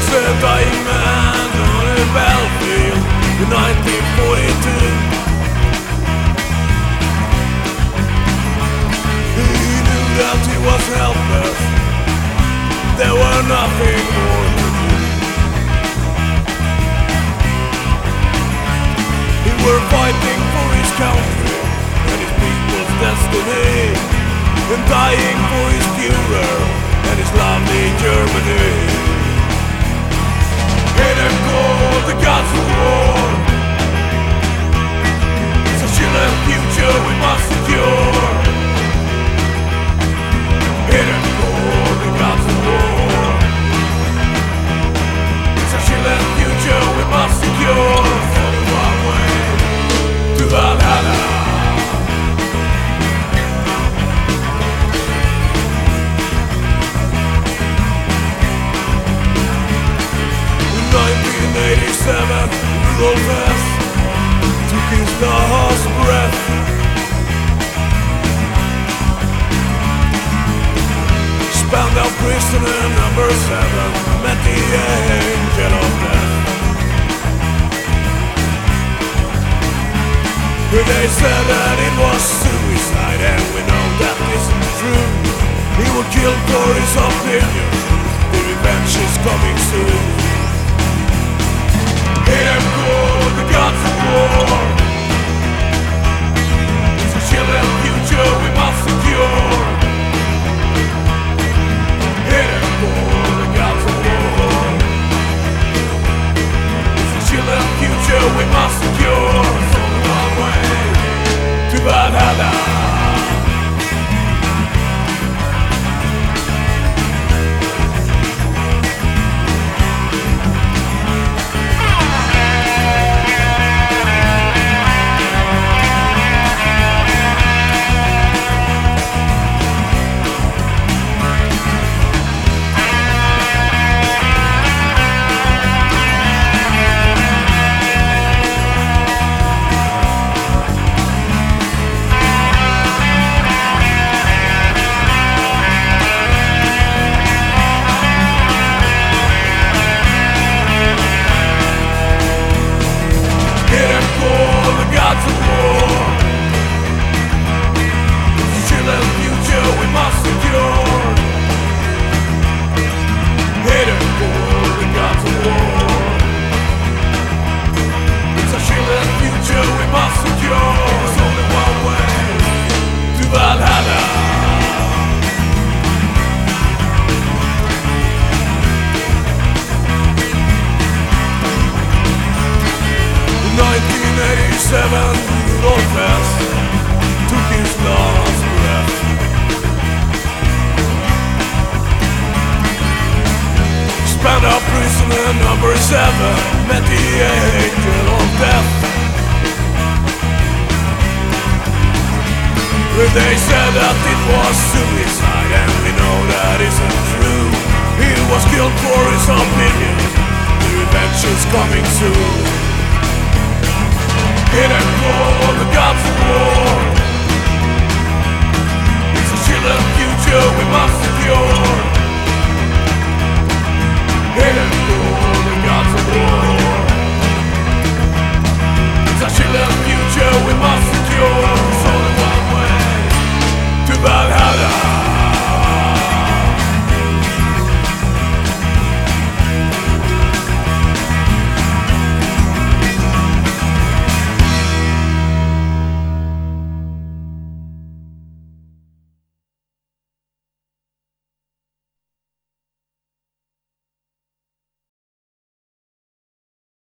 was a dying man on a battlefield in 1942. He knew that he was helpless. There were nothing more to do. He were fighting for his country and his people's destiny, and dying for his Führer and his lovely Germany. Hear them call the gods of war. It's a chilling future we must secure. Hear them call the gods of war. It's a chilling future we must secure. Follow our way to Valhalla. 1987, Rudolf Hess took his last breath. Spandau prisoner number 7 met the angel of death. They said that it was suicide, and we know that isn't true. He was killed for his opinion. The revenge is coming soon. Hear them call the gods of war. It's a chilling future we must secure. Hear them call the gods of war. It's a chilling future we must secure. Follow our way to Valhalla. 1987, Rudolf Hess took his last breath. Spandau prisoner number 7 met the angel of death. They said that it was suicide, and we know that isn't true. He was killed for his opinion. The revenge is coming soon. Hear them call the gods of war.